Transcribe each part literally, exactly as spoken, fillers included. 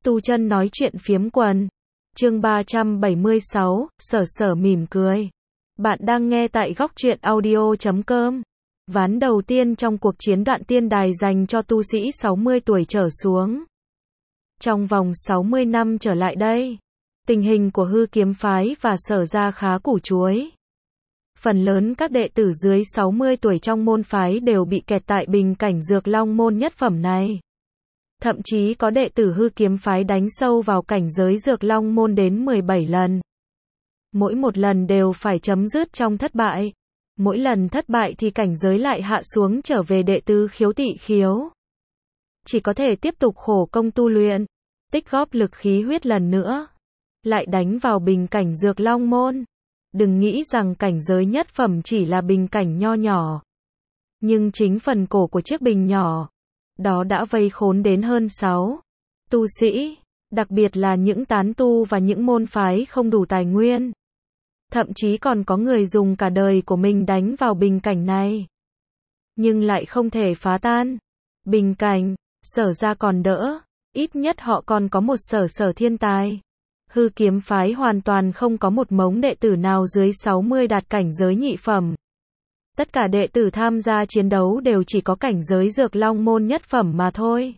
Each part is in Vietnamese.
Tu chân nói chuyện phiếm quần. Chương ba trăm bảy mươi sáu, Sở Sở mỉm cười. Bạn đang nghe tại góc truyện audio chấm com. Ván đầu tiên trong cuộc chiến đoạn tiên đài dành cho tu sĩ sáu mươi tuổi trở xuống. Trong vòng sáu mươi năm trở lại đây, tình hình của Hư Kiếm phái và Sở gia khá củ chuối. Phần lớn các đệ tử dưới sáu mươi tuổi trong môn phái đều bị kẹt tại bình cảnh Dược Long môn nhất phẩm này. Thậm chí có đệ tử Hư Kiếm phái đánh sâu vào cảnh giới Dược Long môn đến mười bảy lần. Mỗi một lần đều phải chấm dứt trong thất bại. Mỗi lần thất bại thì cảnh giới lại hạ xuống trở về đệ tứ khiếu tỵ khiếu. Chỉ có thể tiếp tục khổ công tu luyện, tích góp lực khí huyết lần nữa. Lại đánh vào bình cảnh Dược Long môn. Đừng nghĩ rằng cảnh giới nhất phẩm chỉ là bình cảnh nho nhỏ. Nhưng chính phần cổ của chiếc bình nhỏ đó đã vây khốn đến hơn sáu tu sĩ, đặc biệt là những tán tu và những môn phái không đủ tài nguyên. Thậm chí còn có người dùng cả đời của mình đánh vào bình cảnh này. Nhưng lại không thể phá tan. Bình cảnh, Sở gia còn đỡ, ít nhất họ còn có một Sở Sở thiên tài. Hư Kiếm phái hoàn toàn không có một mống đệ tử nào dưới sáu mươi đạt cảnh giới nhị phẩm. Tất cả đệ tử tham gia chiến đấu đều chỉ có cảnh giới Dược Long môn nhất phẩm mà thôi.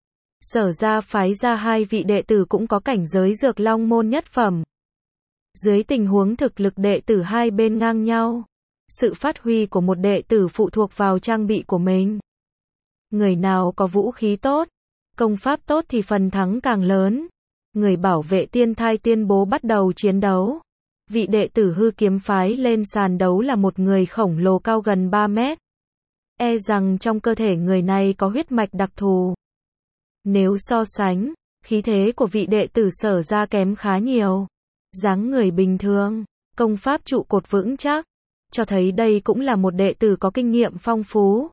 Sở gia phái ra hai vị đệ tử cũng có cảnh giới Dược Long môn nhất phẩm. Dưới tình huống thực lực đệ tử hai bên ngang nhau, sự phát huy của một đệ tử phụ thuộc vào trang bị của mình. Người nào có vũ khí tốt, công pháp tốt thì phần thắng càng lớn. Người bảo vệ tiên thai tuyên bố bắt đầu chiến đấu. Vị đệ tử Hư Kiếm phái lên sàn đấu là một người khổng lồ cao gần ba mét. E rằng trong cơ thể người này có huyết mạch đặc thù. Nếu so sánh, khí thế của vị đệ tử Sở gia kém khá nhiều. Dáng người bình thường, công pháp trụ cột vững chắc, cho thấy đây cũng là một đệ tử có kinh nghiệm phong phú.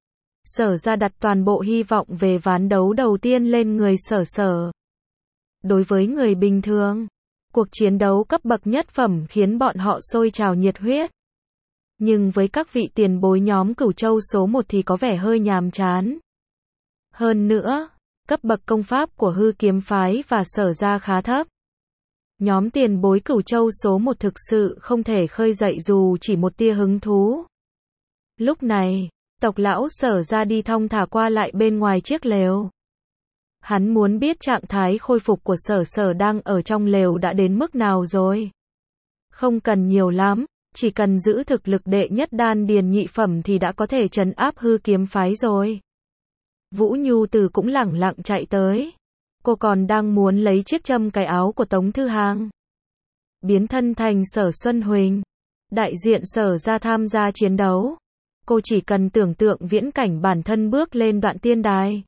Sở gia đặt toàn bộ hy vọng về ván đấu đầu tiên lên người Sở Sở. Đối với người bình thường, cuộc chiến đấu cấp bậc nhất phẩm khiến bọn họ sôi trào nhiệt huyết. Nhưng với các vị tiền bối nhóm Cửu Châu số một thì có vẻ hơi nhàm chán. Hơn nữa, cấp bậc công pháp của Hư Kiếm phái và Sở gia khá thấp. Nhóm tiền bối Cửu Châu số một thực sự không thể khơi dậy dù chỉ một tia hứng thú. Lúc này, tộc lão Sở gia đi thong thả qua lại bên ngoài chiếc lều. Hắn muốn biết trạng thái khôi phục của Sở Sở đang ở trong lều đã đến mức nào rồi. Không cần nhiều lắm, chỉ cần giữ thực lực đệ nhất đan điền nhị phẩm thì đã có thể trấn áp Hư Kiếm phái rồi. Vũ Nhu Từ cũng lẳng lặng chạy tới. Cô còn đang muốn lấy chiếc châm cài áo của Tống Thư Hàng. Biến thân thành Sở Xuân Huỳnh, đại diện Sở gia tham gia chiến đấu. Cô chỉ cần tưởng tượng viễn cảnh bản thân bước lên đoạn tiên đài.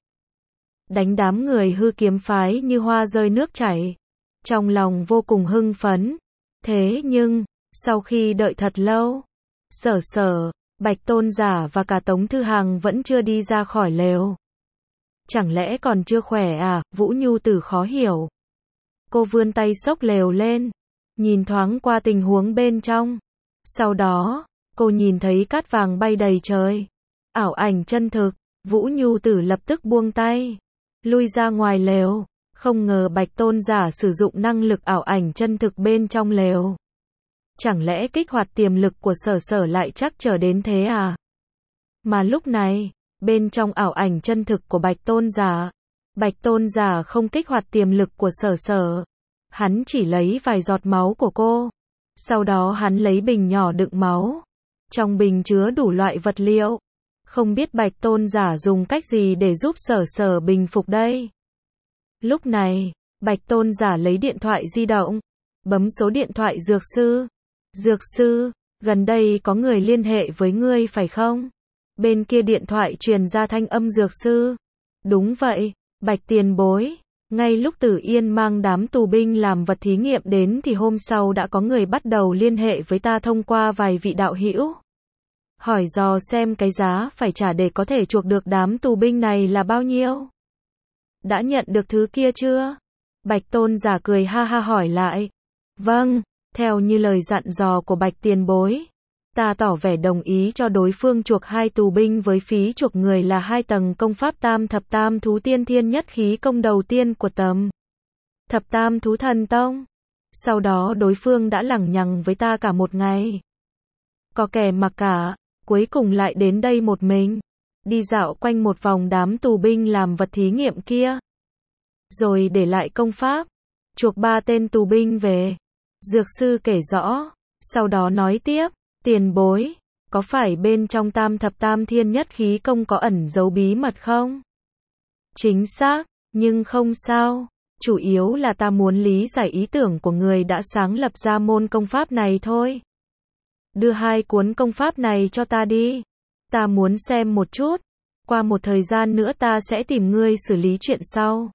Đánh đám người Hư Kiếm phái như hoa rơi nước chảy. Trong lòng vô cùng hưng phấn. Thế nhưng, sau khi đợi thật lâu, Sở Sở, Bạch Tôn Giả và cả Tống Thư Hàng vẫn chưa đi ra khỏi lều. Chẳng lẽ còn chưa khỏe à? Vũ Nhu Tử khó hiểu. Cô vươn tay xốc lều lên, nhìn thoáng qua tình huống bên trong. Sau đó, cô nhìn thấy cát vàng bay đầy trời. Ảo ảnh chân thực, Vũ Nhu Tử lập tức buông tay, lui ra ngoài lều. Không ngờ Bạch Tôn Giả sử dụng năng lực ảo ảnh chân thực bên trong lều. Chẳng lẽ kích hoạt tiềm lực của Sở Sở lại chắc trở đến thế à? Mà lúc này, bên trong ảo ảnh chân thực của Bạch Tôn Giả, Bạch Tôn Giả không kích hoạt tiềm lực của Sở Sở. Hắn chỉ lấy vài giọt máu của cô. Sau đó hắn lấy bình nhỏ đựng máu. Trong bình chứa đủ loại vật liệu. Không biết Bạch Tôn Giả dùng cách gì để giúp Sở Sở bình phục đây. Lúc này, Bạch Tôn Giả lấy điện thoại di động, bấm số điện thoại Dược Sư. Dược Sư, gần đây có người liên hệ với ngươi phải không? Bên kia điện thoại truyền ra thanh âm Dược Sư. Đúng vậy, Bạch tiền bối. Ngay lúc Tử Yên mang đám tù binh làm vật thí nghiệm đến thì hôm sau đã có người bắt đầu liên hệ với ta thông qua vài vị đạo hữu. Hỏi dò xem cái giá phải trả để có thể chuộc được đám tù binh này là bao nhiêu. Đã nhận được thứ kia chưa? Bạch Tôn Giả cười ha ha hỏi lại. Vâng, theo như lời dặn dò của Bạch tiền bối. Ta tỏ vẻ đồng ý cho đối phương chuộc hai tù binh với phí chuộc người là hai tầng công pháp tam thập tam thú tiên thiên nhất khí công đầu tiên của tầm. Thập tam thú thần tông. Sau đó đối phương đã lẳng nhằng với ta cả một ngày. Có kẻ mặc cả, cuối cùng lại đến đây một mình. Đi dạo quanh một vòng đám tù binh làm vật thí nghiệm kia. Rồi để lại công pháp. Chuộc ba tên tù binh về. Dược sư kể rõ. Sau đó nói tiếp. Tiền bối. Có phải bên trong tam thập tam thiên nhất khí công có ẩn giấu bí mật không? Chính xác. Nhưng không sao. Chủ yếu là ta muốn lý giải ý tưởng của người đã sáng lập ra môn công pháp này thôi. Đưa hai cuốn công pháp này cho ta đi. Ta muốn xem một chút. Qua một thời gian nữa ta sẽ tìm ngươi xử lý chuyện sau.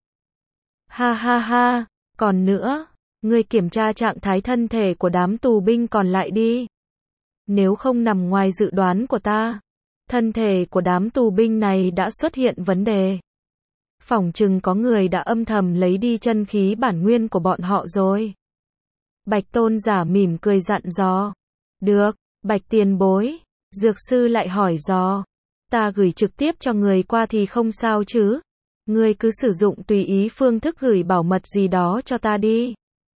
Ha ha ha. Còn nữa, ngươi kiểm tra trạng thái thân thể của đám tù binh còn lại đi. Nếu không nằm ngoài dự đoán của ta, thân thể của đám tù binh này đã xuất hiện vấn đề. Phỏng chừng có người đã âm thầm lấy đi chân khí bản nguyên của bọn họ rồi. Bạch tôn giả mỉm cười dặn dò. Được, Bạch tiền bối. Dược sư lại hỏi dò. Ta gửi trực tiếp cho người qua thì không sao chứ. Ngươi cứ sử dụng tùy ý phương thức gửi bảo mật gì đó cho ta đi.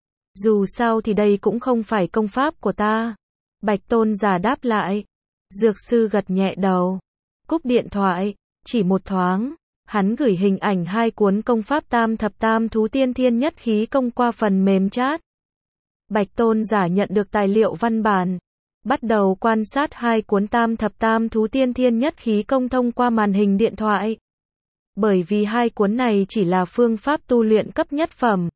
Dù sao thì đây cũng không phải công pháp của ta. Bạch tôn giả đáp lại. Dược sư gật nhẹ đầu. Cúp điện thoại. Chỉ một thoáng. Hắn gửi hình ảnh hai cuốn công pháp tam thập tam thú tiên thiên nhất khí công qua phần mềm chat. Bạch tôn giả nhận được tài liệu văn bản. Bắt đầu quan sát hai cuốn tam thập tam thú tiên thiên nhất khí công thông qua màn hình điện thoại. Bởi vì hai cuốn này chỉ là phương pháp tu luyện cấp nhất phẩm.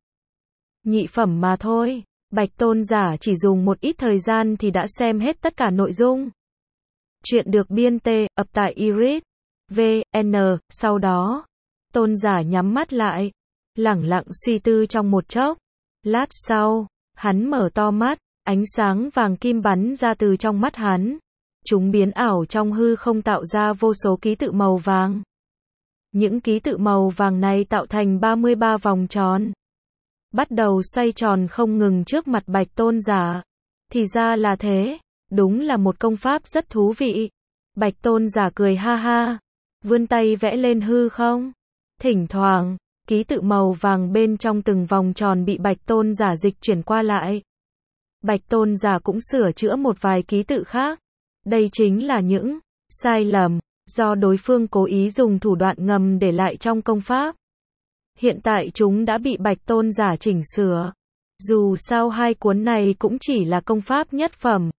Nhị phẩm mà thôi. Bạch tôn giả chỉ dùng một ít thời gian thì đã xem hết tất cả nội dung. Chuyện được biên tê ập tại iris vê en. Sau đó, tôn giả nhắm mắt lại, lẳng lặng suy tư trong một chốc. Lát sau, hắn mở to mắt, ánh sáng vàng kim bắn ra từ trong mắt hắn. Chúng biến ảo trong hư không tạo ra vô số ký tự màu vàng. Những ký tự màu vàng này tạo thành ba mươi ba vòng tròn. Bắt đầu xoay tròn không ngừng trước mặt Bạch tôn giả. Thì ra là thế, đúng là một công pháp rất thú vị. Bạch tôn giả cười ha ha, vươn tay vẽ lên hư không. Thỉnh thoảng, ký tự màu vàng bên trong từng vòng tròn bị Bạch tôn giả dịch chuyển qua lại. Bạch tôn giả cũng sửa chữa một vài ký tự khác. Đây chính là những sai lầm do đối phương cố ý dùng thủ đoạn ngầm để lại trong công pháp. Hiện tại chúng đã bị Bạch tôn giả chỉnh sửa. Dù sao hai cuốn này cũng chỉ là công pháp nhất phẩm.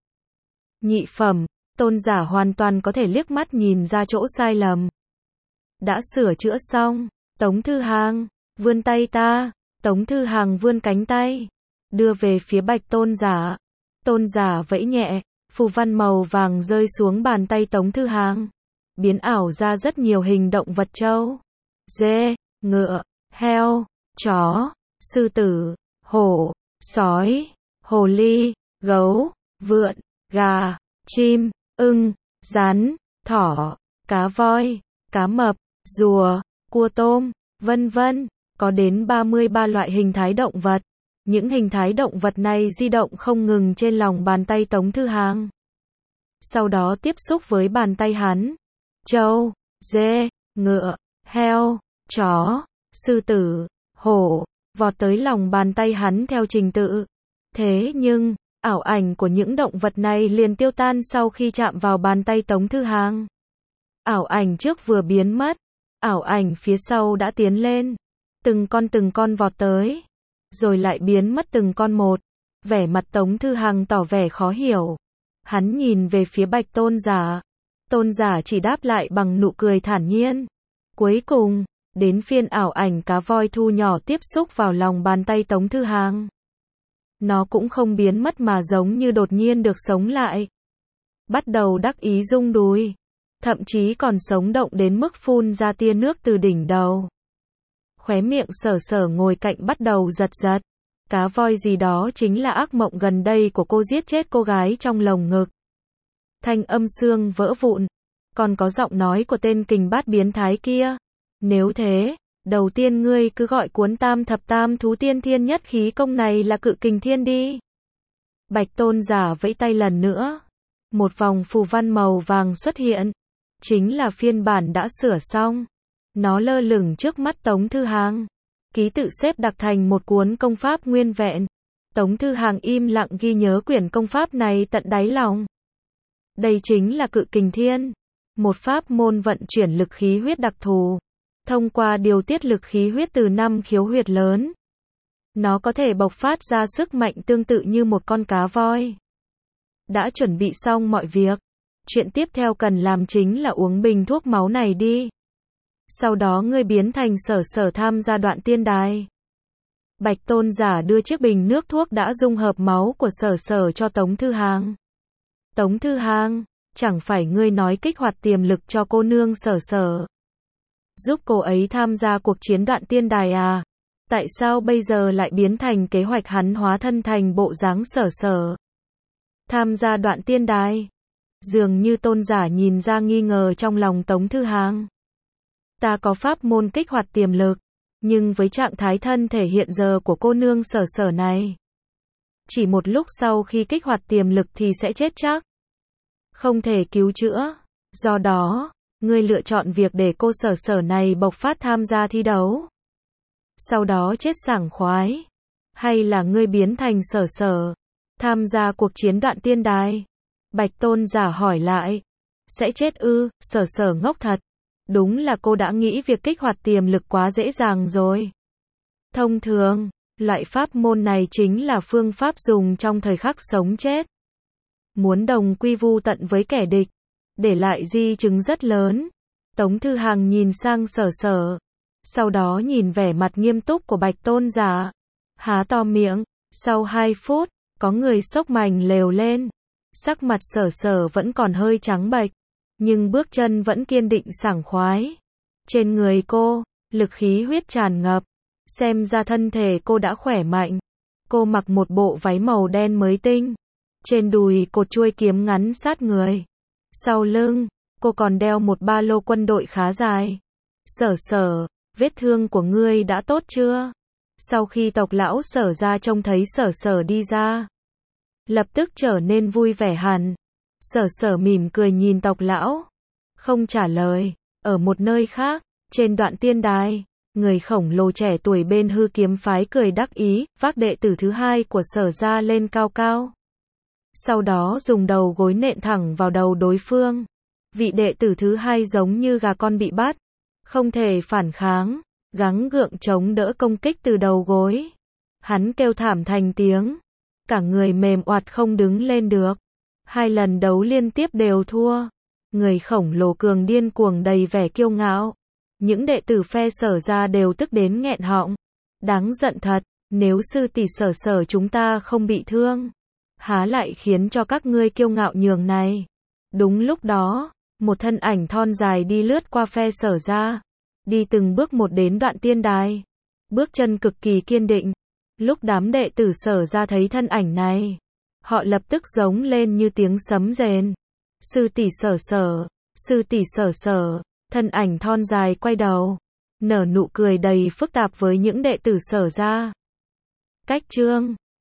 Nhị phẩm, tôn giả hoàn toàn có thể liếc mắt nhìn ra chỗ sai lầm. Đã sửa chữa xong, Tống Thư Hàng, vươn tay ta. Tống Thư Hàng vươn cánh tay, đưa về phía Bạch tôn giả. Tôn giả vẫy nhẹ, phù văn màu vàng rơi xuống bàn tay Tống Thư Hàng. Biến ảo ra rất nhiều hình động vật trâu, dê, ngựa, heo, chó, sư tử, hổ, sói, hồ ly, gấu, vượn, gà, chim, ưng, rắn, thỏ, cá voi, cá mập, rùa, cua tôm, vân vân. Có đến ba mươi ba loại hình thái động vật. Những hình thái động vật này di động không ngừng trên lòng bàn tay Tống Thư Hàng. Sau đó tiếp xúc với bàn tay hắn. Trâu, dê, ngựa, heo, chó, sư tử, hổ, vọt tới lòng bàn tay hắn theo trình tự. Thế nhưng, ảo ảnh của những động vật này liền tiêu tan sau khi chạm vào bàn tay Tống Thư Hàng. Ảo ảnh trước vừa biến mất, ảo ảnh phía sau đã tiến lên. Từng con từng con vọt tới, rồi lại biến mất từng con một. Vẻ mặt Tống Thư Hàng tỏ vẻ khó hiểu. Hắn nhìn về phía Bạch tôn giả. Tôn giả chỉ đáp lại bằng nụ cười thản nhiên. Cuối cùng, đến phiên ảo ảnh cá voi thu nhỏ tiếp xúc vào lòng bàn tay Tống Thư Hàng. Nó cũng không biến mất mà giống như đột nhiên được sống lại. Bắt đầu đắc ý rung đùi. Thậm chí còn sống động đến mức phun ra tia nước từ đỉnh đầu. Khóe miệng Sở Sở ngồi cạnh bắt đầu giật giật. Cá voi gì đó chính là ác mộng gần đây của cô, giết chết cô gái trong lồng ngực. Thanh âm xương vỡ vụn. Còn có giọng nói của tên kình bát biến thái kia. Nếu thế, đầu tiên ngươi cứ gọi cuốn tam thập tam thú tiên thiên nhất khí công này là cự kình thiên đi. Bạch tôn giả vẫy tay lần nữa. Một vòng phù văn màu vàng xuất hiện. Chính là phiên bản đã sửa xong. Nó lơ lửng trước mắt Tống Thư Hàng. ký tự xếp đặc thành một cuốn công pháp nguyên vẹn. Tống Thư Hàng im lặng ghi nhớ quyển công pháp này tận đáy lòng. Đây chính là Cự Kình Thiên, một pháp môn vận chuyển lực khí huyết đặc thù, thông qua điều tiết lực khí huyết từ năm khiếu huyệt lớn. Nó có thể bộc phát ra sức mạnh tương tự như một con cá voi. Đã chuẩn bị xong mọi việc, chuyện tiếp theo cần làm chính là uống bình thuốc máu này đi. Sau đó ngươi biến thành Sở Sở tham gia đoạn tiên đài. Bạch Tôn giả đưa chiếc bình nước thuốc đã dung hợp máu của Sở Sở cho Tống Thư Hàng. Tống Thư Hàng, chẳng phải ngươi nói kích hoạt tiềm lực cho cô nương Sở Sở, giúp cô ấy tham gia cuộc chiến đoạn tiên đài à? Tại sao bây giờ lại biến thành kế hoạch hắn hóa thân thành bộ dáng Sở Sở tham gia đoạn tiên đài? Dường như tôn giả nhìn ra nghi ngờ trong lòng Tống Thư Hàng. Ta có pháp môn kích hoạt tiềm lực, nhưng với trạng thái thân thể hiện giờ của cô nương Sở Sở này, chỉ một lúc sau khi kích hoạt tiềm lực thì sẽ chết chắc, không thể cứu chữa. Do đó, ngươi lựa chọn việc để cô Sở Sở này bộc phát tham gia thi đấu, sau đó chết sảng khoái, hay là ngươi biến thành Sở Sở tham gia cuộc chiến đoạn tiên đài? Bạch Tôn giả hỏi lại. Sẽ chết ư? Sở Sở ngốc thật. Đúng là cô đã nghĩ việc kích hoạt tiềm lực quá dễ dàng rồi. Thông thường, loại pháp môn này chính là phương pháp dùng trong thời khắc sống chết. Muốn đồng quy vu tận với kẻ địch, để lại di chứng rất lớn. Tống Thư Hàng nhìn sang Sở Sở, sau đó nhìn vẻ mặt nghiêm túc của Bạch Tôn giả, há to miệng. Sau hai phút, có người xốc mành lều lên. Sắc mặt Sở Sở vẫn còn hơi trắng bệch, nhưng bước chân vẫn kiên định sảng khoái. Trên người cô, lực khí huyết tràn ngập, xem ra thân thể cô đã khỏe mạnh. Cô mặc một bộ váy màu đen mới tinh, trên đùi cột chuôi kiếm ngắn sát người. Sau lưng, cô còn đeo một ba lô quân đội khá dài. Sở Sở, vết thương của ngươi đã tốt chưa? Sau khi tộc lão Sở ra trông thấy Sở Sở đi ra, lập tức trở nên vui vẻ hẳn. Sở Sở mỉm cười nhìn tộc lão, không trả lời. Ở một nơi khác, trên đoạn tiên đài, người khổng lồ trẻ tuổi bên Hư Kiếm phái cười đắc ý, vác đệ tử thứ hai của Sở ra lên cao cao. Sau đó dùng đầu gối nện thẳng vào đầu đối phương. Vị đệ tử thứ hai giống như gà con bị bắt, không thể phản kháng, gắng gượng chống đỡ công kích từ đầu gối. Hắn kêu thảm thành tiếng, cả người mềm oặt không đứng lên được. Hai lần đấu liên tiếp đều thua. Người khổng lồ cường điên cuồng đầy vẻ kiêu ngạo. Những đệ tử phe Sở ra đều tức đến nghẹn họng. Đáng giận thật, nếu sư tỷ Sở Sở chúng ta không bị thương, há lại khiến cho các ngươi kiêu ngạo nhường này. Đúng lúc đó, một thân ảnh thon dài đi lướt qua phe Sở ra, đi từng bước một đến đoạn tiên đài, bước chân cực kỳ kiên định. Lúc đám đệ tử Sở ra thấy thân ảnh này, họ lập tức giống lên như tiếng sấm rền. Sư tỷ Sở Sở, sư tỷ Sở Sở. Thân ảnh thon dài quay đầu, nở nụ cười đầy phức tạp với những đệ tử Sở ra. Cách chương